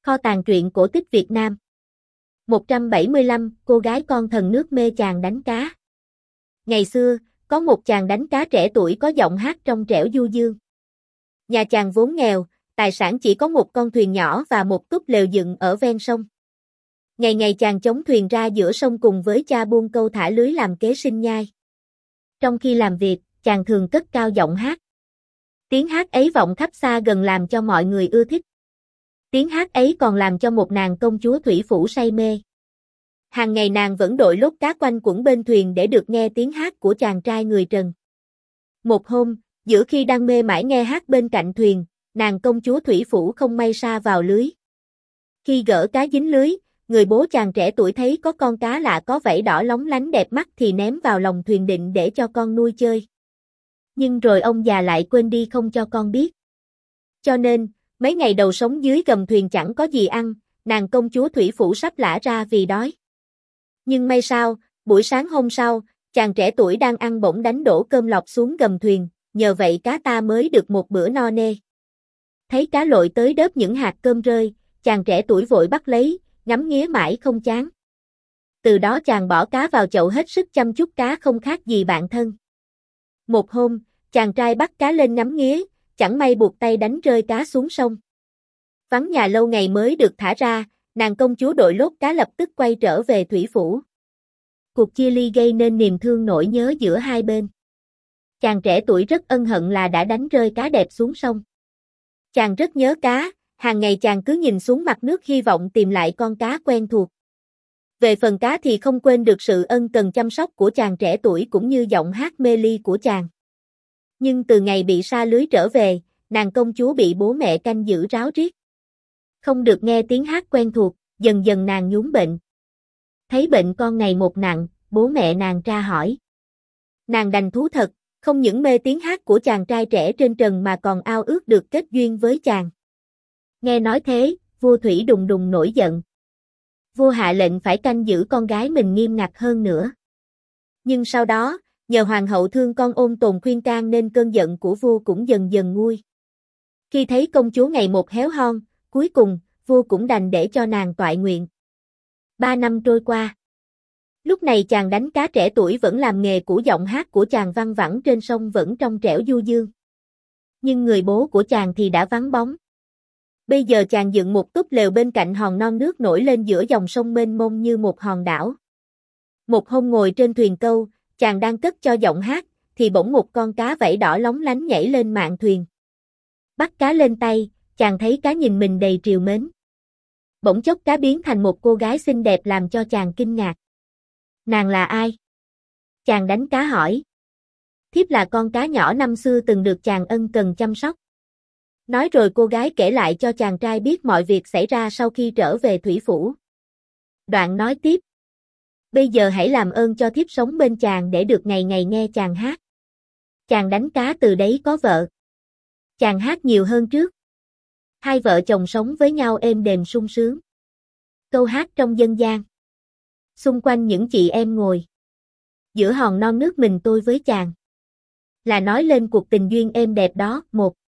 Kho tàng truyện cổ tích Việt Nam. 175, cô gái con thần nước mê chàng đánh cá. Ngày xưa, có một chàng đánh cá trẻ tuổi có giọng hát trong trẻo du dương. Nhà chàng vốn nghèo, tài sản chỉ có một con thuyền nhỏ và một túp lều dựng ở ven sông. Ngày ngày chàng chống thuyền ra giữa sông cùng với cha buôn câu thả lưới làm kế sinh nhai. Trong khi làm việc, chàng thường cất cao giọng hát. Tiếng hát ấy vọng khắp xa gần làm cho mọi người ưa thích. Tiếng hát ấy còn làm cho một nàng công chúa thủy phủ say mê. Hàng ngày nàng vẫn đội lốt cá quanh quẩn bên thuyền để được nghe tiếng hát của chàng trai người Trần. Một hôm, giữa khi đang mê mải nghe hát bên cạnh thuyền, nàng công chúa thủy phủ không may sa vào lưới. Khi gỡ cá dính lưới, người bố chàng trẻ tuổi thấy có con cá lạ có vảy đỏ lóng lánh đẹp mắt thì ném vào lòng thuyền định để cho con nuôi chơi. Nhưng rồi ông già lại quên đi không cho con biết. Cho nên, mấy ngày đầu sống dưới gầm thuyền chẳng có gì ăn, nàng công chúa thủy phủ sắp lả ra vì đói. Nhưng may sao, buổi sáng hôm sau, chàng trẻ tuổi đang ăn bỗng đánh đổ cơm lọc xuống gầm thuyền, nhờ vậy cá ta mới được một bữa no nê. Thấy cá lội tới đớp những hạt cơm rơi, chàng trẻ tuổi vội bắt lấy, ngắm nghía mãi không chán. Từ đó chàng bỏ cá vào chậu hết sức chăm chút cá không khác gì bạn thân. Một hôm, chàng trai bắt cá lên ngắm nghía, chẳng may buộc tay đánh rơi cá xuống sông. Vắng nhà lâu ngày mới được thả ra, nàng công chúa đội lốt cá lập tức quay trở về thủy phủ. Cuộc chia ly gây nên niềm thương nỗi nhớ giữa hai bên. Chàng trẻ tuổi rất ân hận là đã đánh rơi cá đẹp xuống sông. Chàng rất nhớ cá, hàng ngày chàng cứ nhìn xuống mặt nước hy vọng tìm lại con cá quen thuộc. Về phần cá thì không quên được sự ân cần chăm sóc của chàng trẻ tuổi cũng như giọng hát mê ly của chàng. Nhưng từ ngày bị sa lưới trở về, nàng công chúa bị bố mẹ canh giữ ráo riết. Không được nghe tiếng hát quen thuộc, dần dần nàng nhúm bệnh. Thấy bệnh con ngày một nặng, bố mẹ nàng tra hỏi. Nàng đành thú thật, không những mê tiếng hát của chàng trai trẻ trên trần mà còn ao ước được kết duyên với chàng. Nghe nói thế, vua Thủy đùng đùng nổi giận. Vua hạ lệnh phải canh giữ con gái mình nghiêm ngặt hơn nữa. Nhưng sau đó, nhờ hoàng hậu thương con ôn tồn khuyên can nên cơn giận của vua cũng dần dần nguôi. Khi thấy công chúa ngày một héo hon, cuối cùng, vua cũng đành để cho nàng toại nguyện. 3 năm trôi qua. Lúc này chàng đánh cá trẻ tuổi vẫn làm nghề của giọng hát của chàng văng vẳng trên sông vẫn trong trẻo du dương. Nhưng người bố của chàng thì đã vắng bóng. Bây giờ chàng dựng một túp lều bên cạnh hòn non nước nổi lên giữa dòng sông mênh mông như một hòn đảo. Một hôm ngồi trên thuyền câu, chàng đang cất cho giọng hát, thì bỗng một con cá vảy đỏ lóng lánh nhảy lên mạn thuyền. Bắt cá lên tay, chàng thấy cá nhìn mình đầy trìu mến. Bỗng chốc cá biến thành một cô gái xinh đẹp làm cho chàng kinh ngạc. Nàng là ai? Chàng đánh cá hỏi. Thiếp là con cá nhỏ năm xưa từng được chàng ân cần chăm sóc. Nói rồi cô gái kể lại cho chàng trai biết mọi việc xảy ra sau khi trở về thủy phủ. Đoạn nói tiếp. Bây giờ hãy làm ơn cho thiếp sống bên chàng để được ngày ngày nghe chàng hát. Chàng đánh cá từ đấy có vợ. Chàng hát nhiều hơn trước. Hai vợ chồng sống với nhau êm đềm sung sướng. Câu hát trong dân gian. Xung quanh những chị em ngồi. Giữa hòn non nước mình tôi với chàng. Là nói lên cuộc tình duyên êm đẹp đó.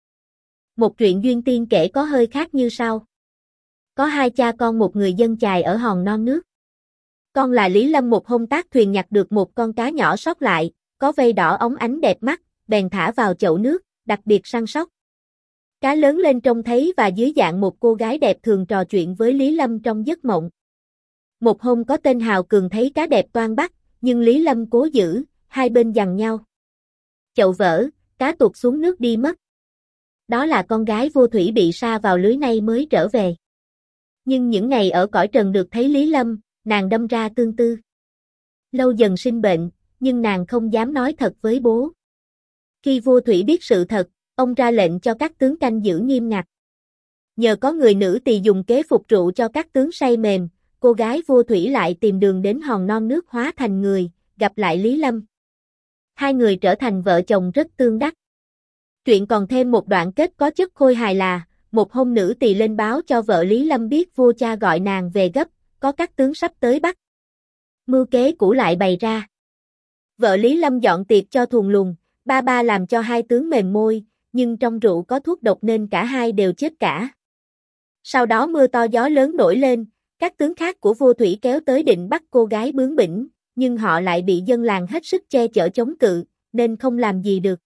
Một truyện duyên tiên kể có hơi khác như sau. Có hai cha con một người dân chài ở hòn non nước. Con là Lý Lâm một hôm tác thuyền nhặt được một con cá nhỏ sót lại, có vây đỏ óng ánh đẹp mắt, bèn thả vào chậu nước, đặc biệt săn sóc. Cá lớn lên trông thấy và dưới dạng một cô gái đẹp thường trò chuyện với Lý Lâm trong giấc mộng. Một hôm có tên hào cường thấy cá đẹp toan bắt, nhưng Lý Lâm cố giữ, hai bên giằng nhau. Chậu vỡ, cá tuột xuống nước đi mất. Đó là con gái vua Thủy bị sa vào lưới nay mới trở về. Nhưng những ngày ở cõi trần được thấy Lý Lâm, nàng đâm ra tương tư. Lâu dần sinh bệnh, nhưng nàng không dám nói thật với bố. Khi vua Thủy biết sự thật, ông ra lệnh cho các tướng canh giữ nghiêm ngặt. Nhờ có người nữ tỳ dùng kế phục rượu cho các tướng say mềm, cô gái vua Thủy lại tìm đường đến hòn non nước hóa thành người, gặp lại Lý Lâm. Hai người trở thành vợ chồng rất tương đắc. Truyện còn thêm một đoạn kết có chất khôi hài là, một hôm nữ tỳ lên báo cho vợ Lý Lâm biết vua cha gọi nàng về gấp, có các tướng sắp tới bắt. Mưu kế cũ lại bày ra. Vợ Lý Lâm dọn tiệc cho thuồng luồng, ba làm cho hai tướng mềm môi, nhưng trong rượu có thuốc độc nên cả hai đều chết cả. Sau đó mưa to gió lớn nổi lên, các tướng khác của vua Thủy kéo tới định bắt cô gái bướng bỉnh, nhưng họ lại bị dân làng hết sức che chở chống cự, nên không làm gì được.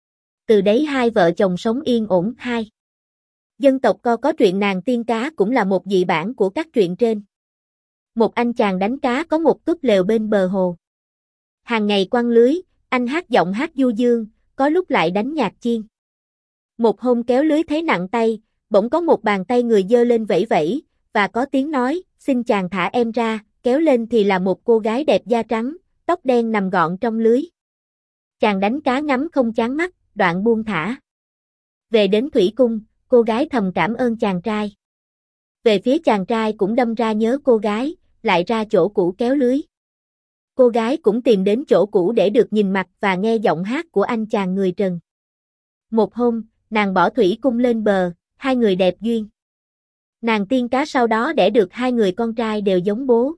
Từ đấy hai vợ chồng sống yên ổn. Hai dân tộc Co có truyện nàng tiên cá cũng là một dị bản của các truyện trên. Một anh chàng đánh cá có một túp lều bên bờ hồ. Hàng ngày quăng lưới, anh hát giọng hát du dương, có lúc lại đánh nhạc chiên. Một hôm kéo lưới thấy nặng tay, bỗng có một bàn tay người giơ lên vẫy vẫy, và có tiếng nói, xin chàng thả em ra, kéo lên thì là một cô gái đẹp da trắng, tóc đen nằm gọn trong lưới. Chàng đánh cá ngắm không chán mắt, đoạn buông thả. Về đến thủy cung, cô gái thầm cảm ơn chàng trai. Về phía chàng trai cũng đâm ra nhớ cô gái, lại ra chỗ cũ kéo lưới. Cô gái cũng tìm đến chỗ cũ để được nhìn mặt và nghe giọng hát của anh chàng người Trần. Một hôm, nàng bỏ thủy cung lên bờ, hai người đẹp duyên. Nàng tiên cá sau đó đẻ được hai người con trai đều giống bố.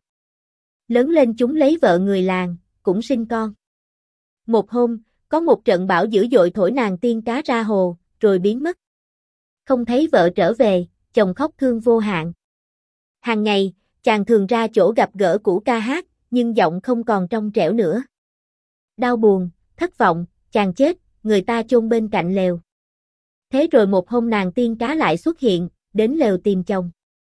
Lớn lên chúng lấy vợ người làng, cũng sinh con. Một hôm, có một trận bão dữ dội thổi nàng tiên cá ra hồ, rồi biến mất. Không thấy vợ trở về, chồng khóc thương vô hạn. Hàng ngày, chàng thường ra chỗ gặp gỡ cũ ca hát, nhưng giọng không còn trong trẻo nữa. Đau buồn, thất vọng, chàng chết, người ta chôn bên cạnh lều. Thế rồi một hôm nàng tiên cá lại xuất hiện, đến lều tìm chồng.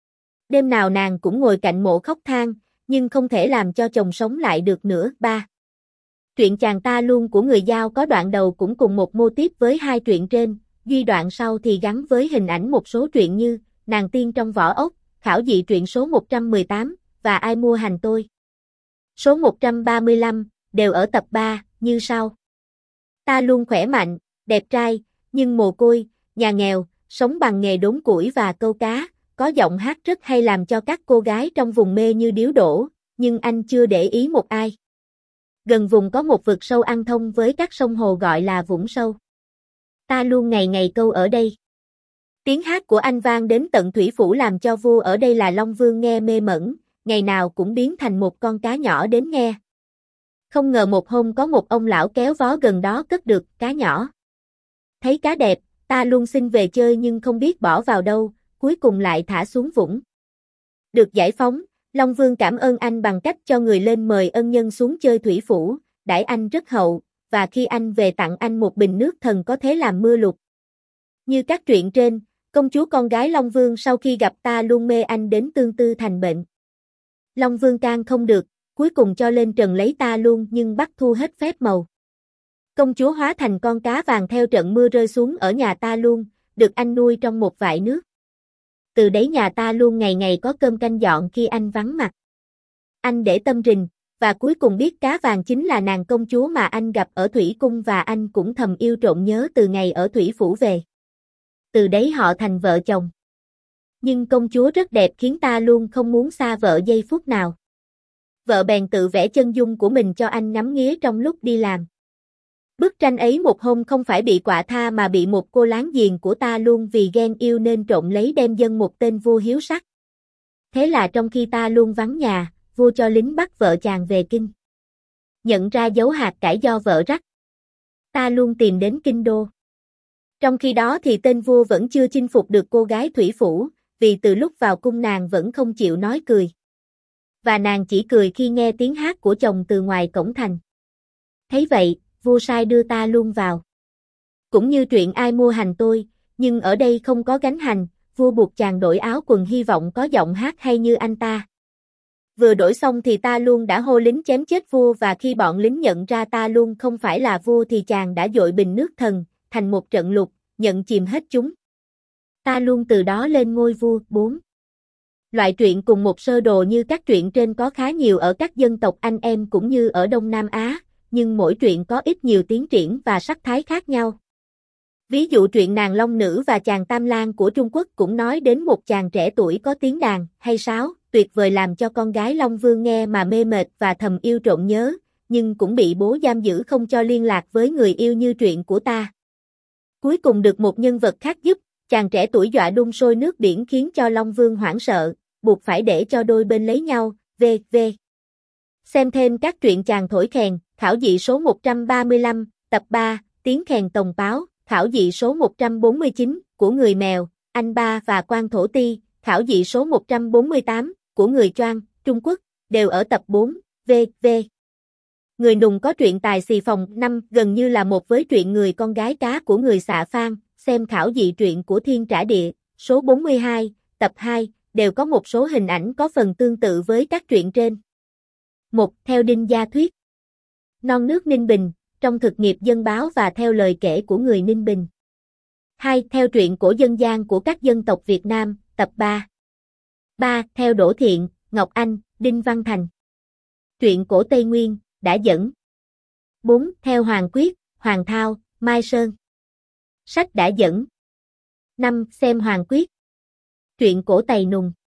Đêm nào nàng cũng ngồi cạnh mộ khóc than, nhưng không thể làm cho chồng sống lại được nữa. 3. Truyện Chàng Ta Luôn của người Dao có đoạn đầu cũng cùng một mô típ với hai truyện trên, duy đoạn sau thì gắn với hình ảnh một số truyện như Nàng Tiên Trong Vỏ Ốc, Khảo Dị truyện số 118 và Ai Mua Hành Tôi. Số 135 đều ở tập 3 như sau. Ta luôn khỏe mạnh, đẹp trai, nhưng mồ côi, nhà nghèo, sống bằng nghề đốn củi và câu cá, có giọng hát rất hay làm cho các cô gái trong vùng mê như điếu đổ, nhưng anh chưa để ý một ai. Gần vùng có một vực sâu ăn thông với các sông hồ gọi là Vũng Sâu. Ta luôn ngày ngày câu ở đây. Tiếng hát của anh vang đến tận thủy phủ làm cho vua ở đây là Long Vương nghe mê mẩn, ngày nào cũng biến thành một con cá nhỏ đến nghe. Không ngờ một hôm có một ông lão kéo vó gần đó cất được cá nhỏ. Thấy cá đẹp, ta luôn xin về chơi nhưng không biết bỏ vào đâu, cuối cùng lại thả xuống vũng. Được giải phóng, Long Vương cảm ơn anh bằng cách cho người lên mời ân nhân xuống chơi thủy phủ, đãi anh rất hậu, và khi anh về tặng anh một bình nước thần có thể làm mưa lụt. Như các truyện trên, công chúa con gái Long Vương sau khi gặp ta luôn mê anh đến tương tư thành bệnh. Long Vương can không được, cuối cùng cho lên trần lấy ta luôn nhưng bắt thu hết phép màu. Công chúa hóa thành con cá vàng theo trận mưa rơi xuống ở nhà ta luôn, được anh nuôi trong một vại nước. Từ đấy nhà ta luôn ngày ngày có cơm canh dọn khi anh vắng mặt. Anh để tâm rình, và cuối cùng biết cá vàng chính là nàng công chúa mà anh gặp ở thủy cung và anh cũng thầm yêu trộm nhớ từ ngày ở thủy phủ về. Từ đấy họ thành vợ chồng. Nhưng công chúa rất đẹp khiến ta luôn không muốn xa vợ giây phút nào. Vợ bèn tự vẽ chân dung của mình cho anh ngắm nghía trong lúc đi làm. Bức tranh ấy một hôm không phải bị quạ tha mà bị một cô láng giềng của ta luôn vì ghen yêu nên trộm lấy đem dâng một tên vua hiếu sắc. Thế là trong khi ta luôn vắng nhà, vua cho lính bắt vợ chàng về kinh. Nhận ra dấu hạt cải do vợ rắc. Ta luôn tìm đến kinh đô. Trong khi đó thì tên vua vẫn chưa chinh phục được cô gái thủy phủ, vì từ lúc vào cung nàng vẫn không chịu nói cười. Và nàng chỉ cười khi nghe tiếng hát của chồng từ ngoài cổng thành. Thấy vậy, vua sai đưa ta luôn vào. Cũng như truyện Ai Mua Hành Tôi, nhưng ở đây không có gánh hành, vua buộc chàng đổi áo quần hy vọng có giọng hát hay như anh ta. Vừa đổi xong thì ta luôn đã hô lính chém chết vua và khi bọn lính nhận ra ta luôn không phải là vua thì chàng đã dội bình nước thần, thành một trận lục, nhận chìm hết chúng. Ta luôn từ đó lên ngôi vua. 4. Loại truyện cùng một sơ đồ như các truyện trên có khá nhiều ở các dân tộc anh em cũng như ở Đông Nam Á, nhưng mỗi truyện có ít nhiều tiến triển và sắc thái khác nhau. Ví dụ truyện Nàng Long Nữ và Chàng Tam Lang của Trung Quốc cũng nói đến một chàng trẻ tuổi có tiếng đàn hay sáo, tuyệt vời làm cho con gái Long Vương nghe mà mê mệt và thầm yêu trộm nhớ, nhưng cũng bị bố giam giữ không cho liên lạc với người yêu như truyện của ta. Cuối cùng được một nhân vật khác giúp, chàng trẻ tuổi dọa đun sôi nước biển khiến cho Long Vương hoảng sợ, buộc phải để cho đôi bên lấy nhau, v.v. Xem thêm các truyện Chàng Thổi Kèn, Khảo Dị số 135, tập 3, Tiếng Kèn Tồng Páo, Khảo Dị số 149, của người Mèo, Anh Ba và Quan Thổ Ti, Khảo dị số 148 của người Choang, Trung Quốc, đều ở tập 4, v.v. Người Nùng có truyện tài xì phòng 5 gần như là một với truyện người con gái cá của người Xạ Phan, xem khảo dị truyện của Thiên Trả Địa, số 42, tập 2, đều có một số hình ảnh có phần tương tự với các truyện trên. 1. Theo Đinh Gia Thuyết. Non nước Ninh Bình, trong thực nghiệp dân báo và theo lời kể của người Ninh Bình. 2. Theo truyện cổ dân gian của các dân tộc Việt Nam, tập 3. 3. Theo Đỗ Thiện, Ngọc Anh, Đinh Văn Thành. Truyện cổ Tây Nguyên, đã dẫn. 4. Theo Hoàng Quyết, Hoàng Thao, Mai Sơn. Sách đã dẫn. 5. Xem Hoàng Quyết. Truyện cổ Tày Nùng.